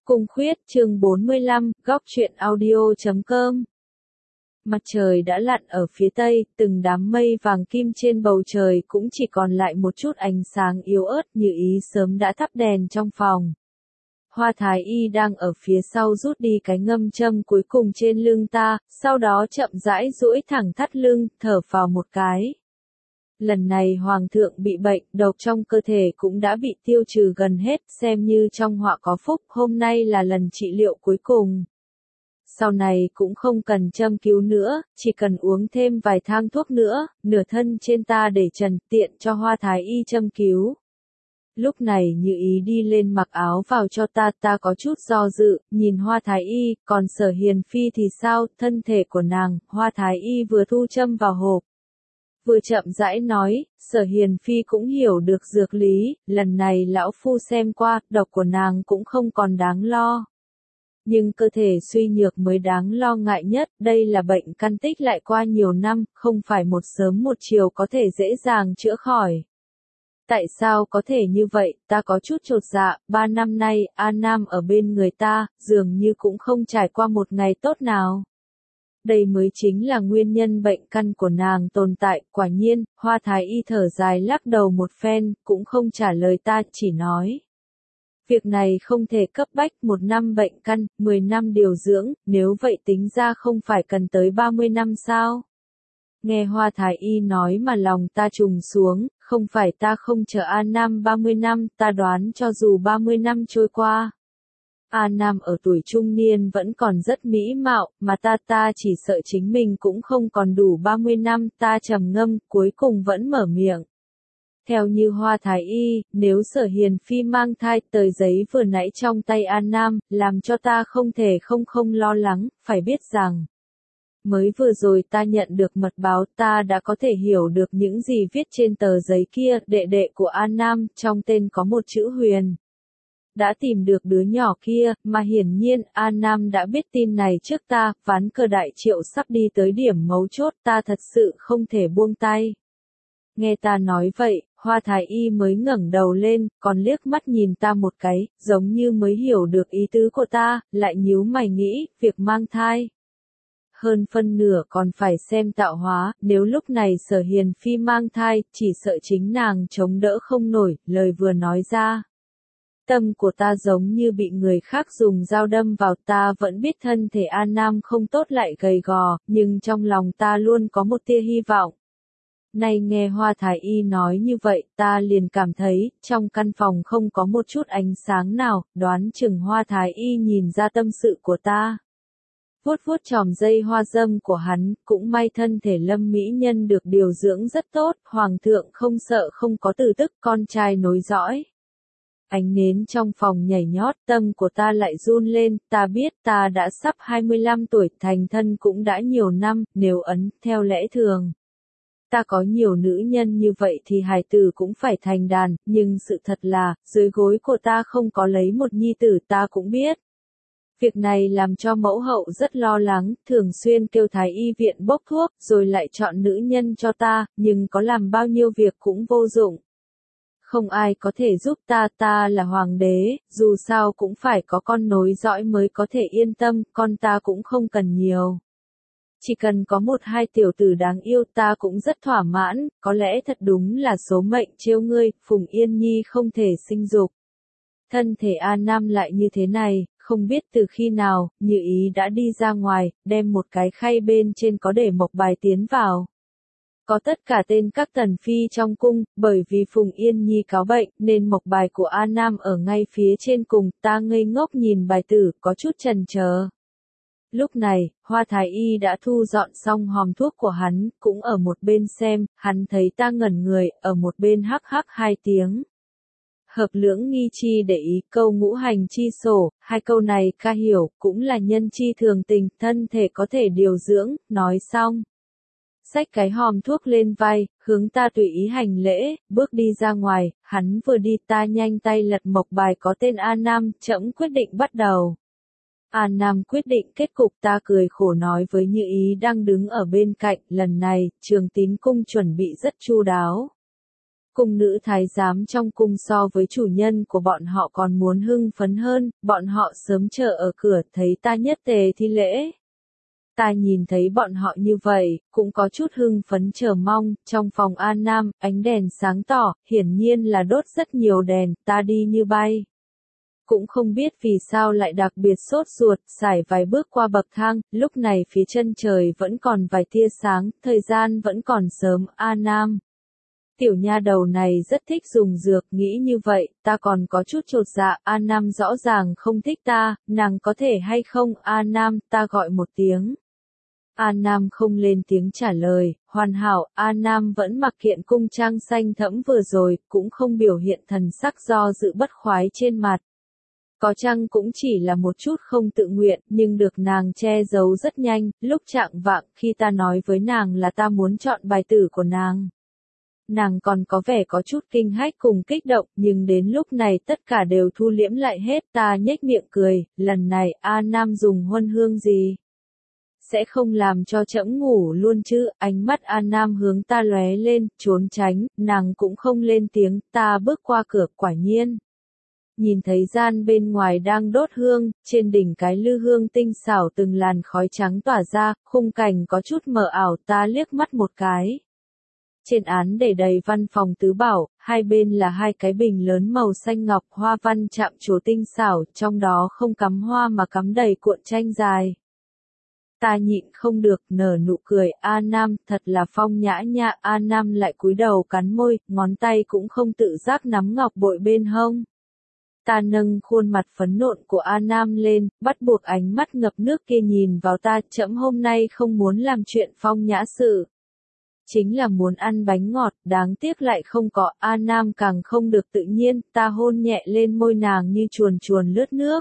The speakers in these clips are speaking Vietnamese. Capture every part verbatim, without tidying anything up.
Cung Khuyết chương bốn mươi lăm, góc truyện audio chấm com. Mặt trời đã lặn ở phía tây, từng đám mây vàng kim trên bầu trời cũng chỉ còn lại một chút ánh sáng yếu ớt, Như Ý sớm đã thắp đèn trong phòng. Hoa Thái Y đang ở phía sau rút đi cái ngâm châm cuối cùng trên lưng ta, sau đó chậm rãi duỗi thẳng thắt lưng, thở phào một cái. Lần này Hoàng thượng bị bệnh, độc trong cơ thể cũng đã bị tiêu trừ gần hết, xem như trong họa có phúc, hôm nay là lần trị liệu cuối cùng. Sau này cũng không cần châm cứu nữa, chỉ cần uống thêm vài thang thuốc nữa, nửa thân trên ta để trần, tiện cho Hoa Thái Y châm cứu. Lúc này Như Ý đi lên mặc áo vào cho ta, ta có chút do dự, nhìn Hoa Thái Y, còn Sở Hiền Phi thì sao, thân thể của nàng, Hoa Thái Y vừa thu châm vào hộp. Vừa chậm rãi nói, Sở Hiền Phi cũng hiểu được dược lý, lần này lão phu xem qua, độc của nàng cũng không còn đáng lo. Nhưng cơ thể suy nhược mới đáng lo ngại nhất, đây là bệnh căn tích lại qua nhiều năm, không phải một sớm một chiều có thể dễ dàng chữa khỏi. Tại sao có thể như vậy, ta có chút chột dạ, ba năm nay, A Nam ở bên người ta, dường như cũng không trải qua một ngày tốt nào. Đây mới chính là nguyên nhân bệnh căn của nàng tồn tại, quả nhiên, Hoa Thái Y thở dài lắc đầu một phen, cũng không trả lời ta, chỉ nói. Việc này không thể cấp bách, một năm bệnh căn, mười năm điều dưỡng, nếu vậy tính ra không phải cần tới ba mươi năm sao? Nghe Hoa Thái Y nói mà lòng ta trùng xuống, không phải ta không chờ A Nam ba mươi năm, ta đoán cho dù ba mươi năm trôi qua. A Nam ở tuổi trung niên vẫn còn rất mỹ mạo, mà ta ta chỉ sợ chính mình cũng không còn đủ ba mươi năm, ta trầm ngâm, cuối cùng vẫn mở miệng. Theo như Hoa Thái Y, nếu Sở Hiền Phi mang thai, tờ giấy vừa nãy trong tay A Nam, làm cho ta không thể không không lo lắng, phải biết rằng. Mới vừa rồi ta nhận được mật báo, ta đã có thể hiểu được những gì viết trên tờ giấy kia, đệ đệ của A Nam, trong tên có một chữ Huyền. Đã tìm được đứa nhỏ kia, mà hiển nhiên, A Nam đã biết tin này trước ta, ván cờ đại triệu sắp đi tới điểm mấu chốt, ta thật sự không thể buông tay. Nghe ta nói vậy, Hoa Thái Y mới ngẩng đầu lên, còn liếc mắt nhìn ta một cái, giống như mới hiểu được ý tứ của ta, lại nhíu mày nghĩ, việc mang thai. Hơn phân nửa còn phải xem tạo hóa, nếu lúc này Sở Hiền Phi mang thai, chỉ sợ chính nàng chống đỡ không nổi, lời vừa nói ra. Tâm của ta giống như bị người khác dùng dao đâm vào, ta vẫn biết thân thể A Nam không tốt lại gầy gò, nhưng trong lòng ta luôn có một tia hy vọng. Nay nghe Hoa Thái Y nói như vậy, ta liền cảm thấy, trong căn phòng không có một chút ánh sáng nào, đoán chừng Hoa Thái Y nhìn ra tâm sự của ta. Vuốt vuốt chòm dây hoa dâm của hắn, cũng may thân thể Lâm mỹ nhân được điều dưỡng rất tốt, Hoàng thượng không sợ không có tử tức, con trai nối dõi. Ánh nến trong phòng nhảy nhót, tâm của ta lại run lên, ta biết ta đã sắp hai mươi lăm tuổi, thành thân cũng đã nhiều năm, nếu ấn, theo lẽ thường. Ta có nhiều nữ nhân như vậy thì hài tử cũng phải thành đàn, nhưng sự thật là, dưới gối của ta không có lấy một nhi tử, ta cũng biết. Việc này làm cho mẫu hậu rất lo lắng, thường xuyên kêu Thái Y viện bốc thuốc, rồi lại chọn nữ nhân cho ta, nhưng có làm bao nhiêu việc cũng vô dụng. Không ai có thể giúp ta, ta là hoàng đế, dù sao cũng phải có con nối dõi mới có thể yên tâm, con ta cũng không cần nhiều. Chỉ cần có một hai tiểu tử đáng yêu ta cũng rất thỏa mãn, có lẽ thật đúng là số mệnh trêu ngươi, Phùng Yên Nhi không thể sinh dục. Thân thể A Nam lại như thế này, không biết từ khi nào, Như Ý đã đi ra ngoài, đem một cái khay bên trên có để mộc bài tiến vào. Có tất cả tên các tần phi trong cung, bởi vì Phùng Yên Nhi cáo bệnh, nên mộc bài của A Nam ở ngay phía trên cùng, ta ngây ngốc nhìn bài tử, có chút chần chờ. Lúc này, Hoa Thái Y đã thu dọn xong hòm thuốc của hắn, cũng ở một bên xem, hắn thấy ta ngẩn người, ở một bên hắc hắc hai tiếng. Hợp lưỡng nghi chi để ý, câu ngũ hành chi sổ, hai câu này ca hiểu, cũng là nhân chi thường tình, thân thể có thể điều dưỡng, nói xong. Xách cái hòm thuốc lên vai, hướng ta tùy ý hành lễ, bước đi ra ngoài, hắn vừa đi ta nhanh tay lật mộc bài có tên A Nam, trẫm quyết định bắt đầu. A Nam quyết định kết cục, ta cười khổ nói với Như Ý đang đứng ở bên cạnh, lần này, Trường Tín cung chuẩn bị rất chu đáo. Cung nữ thái giám trong cung so với chủ nhân của bọn họ còn muốn hưng phấn hơn, bọn họ sớm chờ ở cửa thấy ta nhất tề thi lễ. Ta nhìn thấy bọn họ như vậy, cũng có chút hưng phấn chờ mong, trong phòng An Nam, ánh đèn sáng tỏ, hiển nhiên là đốt rất nhiều đèn, ta đi như bay. Cũng không biết vì sao lại đặc biệt sốt ruột, sải vài bước qua bậc thang, lúc này phía chân trời vẫn còn vài tia sáng, thời gian vẫn còn sớm, An Nam. Tiểu nha đầu này rất thích dùng dược, nghĩ như vậy, ta còn có chút chột dạ, An Nam rõ ràng không thích ta, nàng có thể hay không, An Nam, ta gọi một tiếng. An Nam không lên tiếng trả lời, hoàn hảo, An Nam vẫn mặc kiện cung trang xanh thẫm vừa rồi, cũng không biểu hiện thần sắc do dự bất khoái trên mặt. Có chăng cũng chỉ là một chút không tự nguyện, nhưng được nàng che giấu rất nhanh, lúc trạng vạng khi ta nói với nàng là ta muốn chọn bài tử của nàng. Nàng còn có vẻ có chút kinh hách cùng kích động, nhưng đến lúc này tất cả đều thu liễm lại hết, ta nhếch miệng cười, lần này An Nam dùng huân hương gì? Sẽ không làm cho trẫm ngủ luôn chứ, ánh mắt An Nam hướng ta lóe lên, trốn tránh, nàng cũng không lên tiếng, ta bước qua cửa, quả nhiên. Nhìn thấy gian bên ngoài đang đốt hương, trên đỉnh cái lư hương tinh xảo từng làn khói trắng tỏa ra, khung cảnh có chút mờ ảo, ta liếc mắt một cái. Trên án để đầy văn phòng tứ bảo, hai bên là hai cái bình lớn màu xanh ngọc, hoa văn chạm trổ tinh xảo, trong đó không cắm hoa mà cắm đầy cuộn tranh dài. Ta nhịn không được, nở nụ cười, A Nam, thật là phong nhã nha, A Nam lại cúi đầu cắn môi, ngón tay cũng không tự giác nắm ngọc bội bên hông. Ta nâng khuôn mặt phấn nộn của A Nam lên, bắt buộc ánh mắt ngập nước kia nhìn vào ta, trẫm hôm nay không muốn làm chuyện phong nhã sự. Chính là muốn ăn bánh ngọt, đáng tiếc lại không có, A Nam càng không được tự nhiên, ta hôn nhẹ lên môi nàng như chuồn chuồn lướt nước.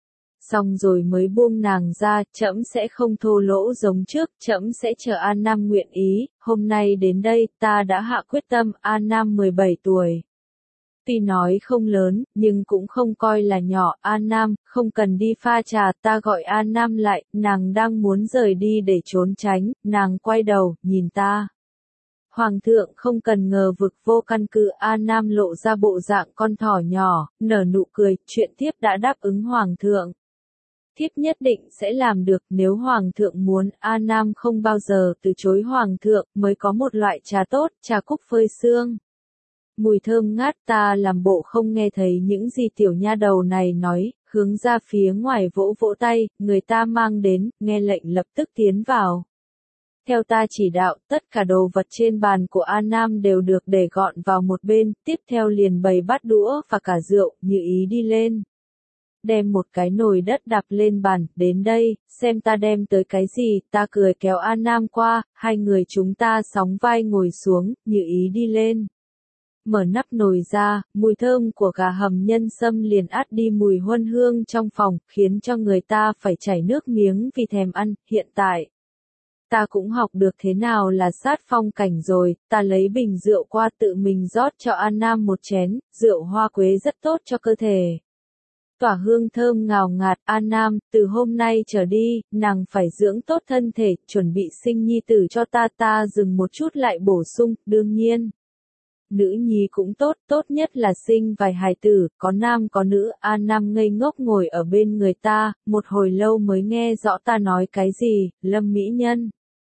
Xong rồi mới buông nàng ra, trẫm sẽ không thô lỗ giống trước, trẫm sẽ chờ An Nam nguyện ý, hôm nay đến đây, ta đã hạ quyết tâm, An Nam mười bảy tuổi. Tuy nói không lớn, nhưng cũng không coi là nhỏ, An Nam, không cần đi pha trà, ta gọi An Nam lại, nàng đang muốn rời đi để trốn tránh, nàng quay đầu, nhìn ta. Hoàng thượng không cần ngờ vực vô căn cứ, An Nam lộ ra bộ dạng con thỏ nhỏ, nở nụ cười, chuyện thiếp đã đáp ứng Hoàng thượng. Thiếp nhất định sẽ làm được, nếu Hoàng thượng muốn, An Nam không bao giờ từ chối Hoàng thượng, mới có một loại trà tốt, trà cúc phơi sương. Mùi thơm ngát, ta làm bộ không nghe thấy những gì tiểu nha đầu này nói, hướng ra phía ngoài vỗ vỗ tay, người ta mang đến, nghe lệnh lập tức tiến vào. Theo ta chỉ đạo, tất cả đồ vật trên bàn của An Nam đều được để gọn vào một bên, tiếp theo liền bày bát đũa và cả rượu, như ý đi lên. Đem một cái nồi đất đạp lên bàn, đến đây, xem ta đem tới cái gì, ta cười kéo An Nam qua, hai người chúng ta sóng vai ngồi xuống, như ý đi lên. Mở nắp nồi ra, mùi thơm của gà hầm nhân sâm liền át đi mùi huân hương trong phòng, khiến cho người ta phải chảy nước miếng vì thèm ăn, hiện tại. Ta cũng học được thế nào là sát phong cảnh rồi, ta lấy bình rượu qua tự mình rót cho An Nam một chén, rượu hoa quế rất tốt cho cơ thể. Tỏa hương thơm ngào ngạt, An Nam, từ hôm nay trở đi, nàng phải dưỡng tốt thân thể, chuẩn bị sinh nhi tử cho ta, ta dừng một chút lại bổ sung, đương nhiên. Nữ nhi cũng tốt, tốt nhất là sinh vài hài tử, có nam có nữ, An Nam ngây ngốc ngồi ở bên người ta, một hồi lâu mới nghe rõ ta nói cái gì, Lâm Mỹ Nhân.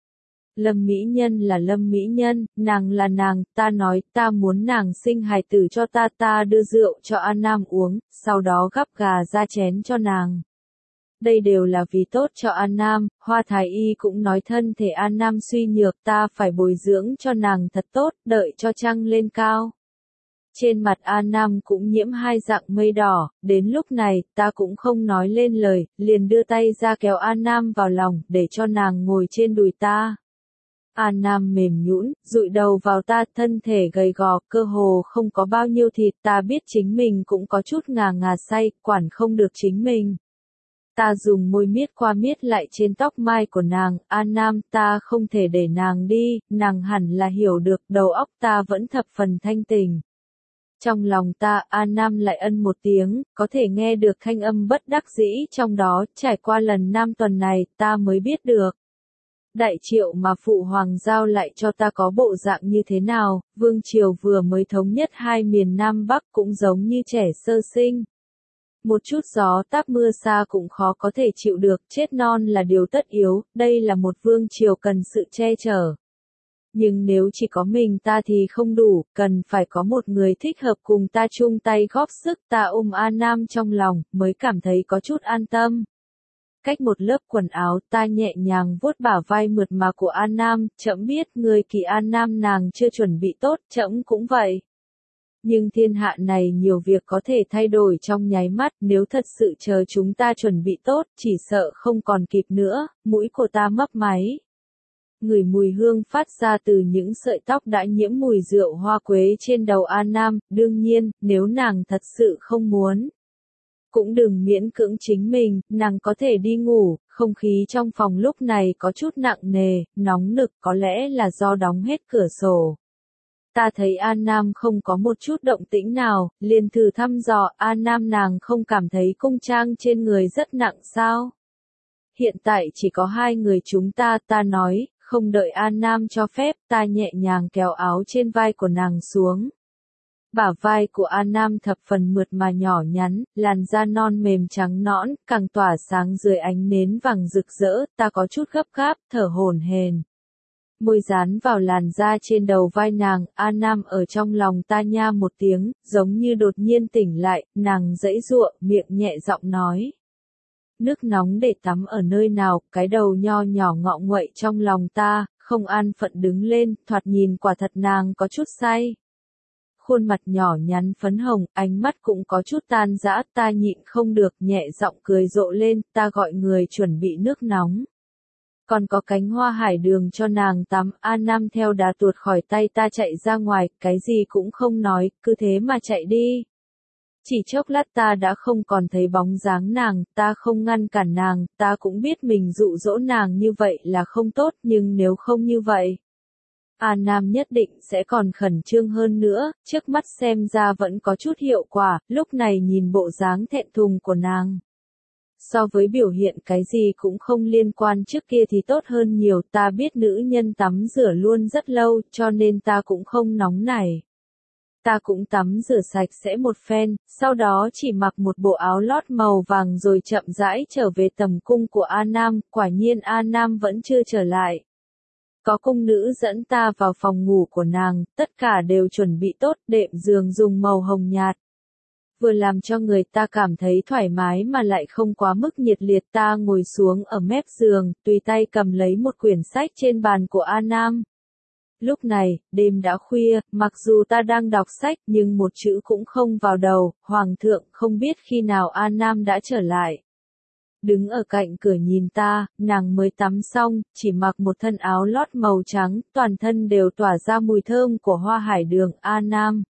Lâm Mỹ Nhân là Lâm Mỹ Nhân, nàng là nàng, ta nói, ta muốn nàng sinh hài tử cho ta, ta đưa rượu cho An Nam uống, sau đó gắp gà ra chén cho nàng. Đây đều là vì tốt cho An Nam, Hoa Thái Y cũng nói thân thể An Nam suy nhược, ta phải bồi dưỡng cho nàng thật tốt, đợi cho trăng lên cao. Trên mặt An Nam cũng nhiễm hai dạng mây đỏ, đến lúc này, ta cũng không nói lên lời, liền đưa tay ra kéo An Nam vào lòng, để cho nàng ngồi trên đùi ta. An Nam mềm nhũn, dụi đầu vào ta, thân thể gầy gò, cơ hồ không có bao nhiêu thịt, ta biết chính mình cũng có chút ngà ngà say, quản không được chính mình. Ta dùng môi miết qua miết lại trên tóc mai của nàng, An Nam, ta không thể để nàng đi, nàng hẳn là hiểu được, đầu óc ta vẫn thập phần thanh tỉnh. Trong lòng ta, An Nam lại ân một tiếng, có thể nghe được thanh âm bất đắc dĩ trong đó, trải qua lần nam tuần này, ta mới biết được. Đại Triệu mà phụ hoàng giao lại cho ta có bộ dạng như thế nào, vương triều vừa mới thống nhất hai miền Nam Bắc cũng giống như trẻ sơ sinh. Một chút gió táp mưa xa cũng khó có thể chịu được, chết non là điều tất yếu, đây là một vương triều cần sự che chở. Nhưng nếu chỉ có mình ta thì không đủ, cần phải có một người thích hợp cùng ta chung tay góp sức, ta ôm A Nam trong lòng, mới cảm thấy có chút an tâm. Cách một lớp quần áo, ta nhẹ nhàng vuốt bả vai mượt mà của An Nam, trẫm biết người kỳ An Nam nàng chưa chuẩn bị tốt, trẫm cũng vậy. Nhưng thiên hạ này nhiều việc có thể thay đổi trong nháy mắt, nếu thật sự chờ chúng ta chuẩn bị tốt, chỉ sợ không còn kịp nữa, mũi của ta mấp máy. Ngửi mùi hương phát ra từ những sợi tóc đã nhiễm mùi rượu hoa quế trên đầu An Nam, đương nhiên, nếu nàng thật sự không muốn. Cũng đừng miễn cưỡng chính mình, nàng có thể đi ngủ, không khí trong phòng lúc này có chút nặng nề, nóng nực có lẽ là do đóng hết cửa sổ. Ta thấy An Nam không có một chút động tĩnh nào, liền thử thăm dò, An Nam nàng không cảm thấy cung trang trên người rất nặng sao? Hiện tại chỉ có hai người chúng ta, ta nói, không đợi An Nam cho phép, ta nhẹ nhàng kéo áo trên vai của nàng xuống. Bả vai của An Nam thập phần mượt mà nhỏ nhắn, làn da non mềm trắng nõn, càng tỏa sáng dưới ánh nến vàng rực rỡ, ta có chút gấp gáp, thở hổn hển. Môi dán vào làn da trên đầu vai nàng, An Nam ở trong lòng ta nha một tiếng, giống như đột nhiên tỉnh lại, nàng giãy giụa, miệng nhẹ giọng nói. Nước nóng để tắm ở nơi nào, cái đầu nho nhỏ ngọ nguậy trong lòng ta, không an phận đứng lên, thoạt nhìn quả thật nàng có chút say. Khuôn mặt nhỏ nhắn phấn hồng, ánh mắt cũng có chút tan rã, ta nhịn không được, nhẹ giọng cười rộ lên, ta gọi người chuẩn bị nước nóng. Còn có cánh hoa hải đường cho nàng tắm, An Nam theo đà tuột khỏi tay ta chạy ra ngoài, cái gì cũng không nói, cứ thế mà chạy đi. Chỉ chốc lát ta đã không còn thấy bóng dáng nàng, ta không ngăn cản nàng, ta cũng biết mình dụ dỗ nàng như vậy là không tốt, nhưng nếu không như vậy, An Nam nhất định sẽ còn khẩn trương hơn nữa, trước mắt xem ra vẫn có chút hiệu quả, lúc này nhìn bộ dáng thẹn thùng của nàng. So với biểu hiện cái gì cũng không liên quan trước kia thì tốt hơn nhiều, ta biết nữ nhân tắm rửa luôn rất lâu, cho nên ta cũng không nóng nảy. Ta cũng tắm rửa sạch sẽ một phen, sau đó chỉ mặc một bộ áo lót màu vàng rồi chậm rãi trở về tầm cung của An Nam, quả nhiên An Nam vẫn chưa trở lại. Có cung nữ dẫn ta vào phòng ngủ của nàng, tất cả đều chuẩn bị tốt, đệm giường dùng màu hồng nhạt. Vừa làm cho người ta cảm thấy thoải mái mà lại không quá mức nhiệt liệt, ta ngồi xuống ở mép giường, tùy tay cầm lấy một quyển sách trên bàn của An Nam. Lúc này, đêm đã khuya, mặc dù ta đang đọc sách nhưng một chữ cũng không vào đầu, Hoàng thượng không biết khi nào An Nam đã trở lại. Đứng ở cạnh cửa nhìn ta, nàng mới tắm xong, chỉ mặc một thân áo lót màu trắng, toàn thân đều tỏa ra mùi thơm của hoa hải đường, An Nam.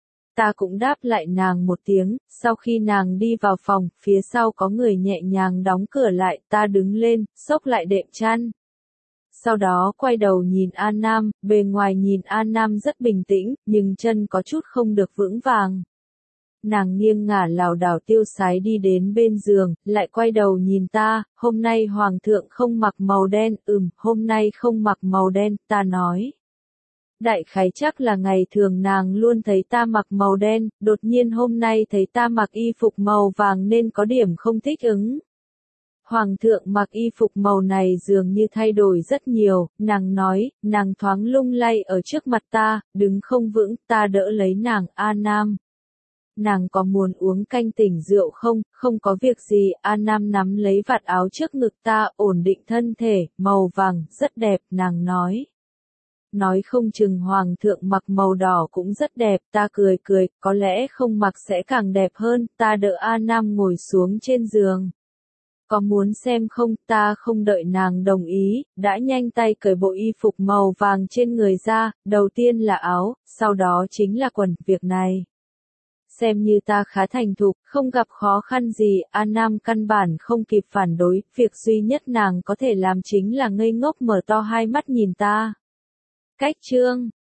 Ta cũng đáp lại nàng một tiếng, sau khi nàng đi vào phòng, phía sau có người nhẹ nhàng đóng cửa lại, ta đứng lên, xốc lại đệm chăn. Sau đó quay đầu nhìn An Nam, bề ngoài nhìn An Nam rất bình tĩnh, nhưng chân có chút không được vững vàng. Nàng nghiêng ngả lảo đảo tiêu sái đi đến bên giường, lại quay đầu nhìn ta, hôm nay Hoàng thượng không mặc màu đen, ừm, hôm nay không mặc màu đen, ta nói. Đại khái chắc là ngày thường nàng luôn thấy ta mặc màu đen, đột nhiên hôm nay thấy ta mặc y phục màu vàng nên có điểm không thích ứng. Hoàng thượng mặc y phục màu này dường như thay đổi rất nhiều, nàng nói, nàng thoáng lung lay ở trước mặt ta, đứng không vững, ta đỡ lấy nàng, An Nam. Nàng có muốn uống canh tỉnh rượu không, không có việc gì, An Nam nắm lấy vạt áo trước ngực ta, ổn định thân thể, màu vàng, rất đẹp, nàng nói. Nói không chừng Hoàng thượng mặc màu đỏ cũng rất đẹp, ta cười cười, có lẽ không mặc sẽ càng đẹp hơn, ta đỡ An Nam ngồi xuống trên giường. Có muốn xem không, ta không đợi nàng đồng ý, đã nhanh tay cởi bộ y phục màu vàng trên người ra, đầu tiên là áo, sau đó chính là quần, việc này. Xem như ta khá thành thục, không gặp khó khăn gì, An Nam căn bản không kịp phản đối, việc duy nhất nàng có thể làm chính là ngây ngốc mở to hai mắt nhìn ta. Cách chương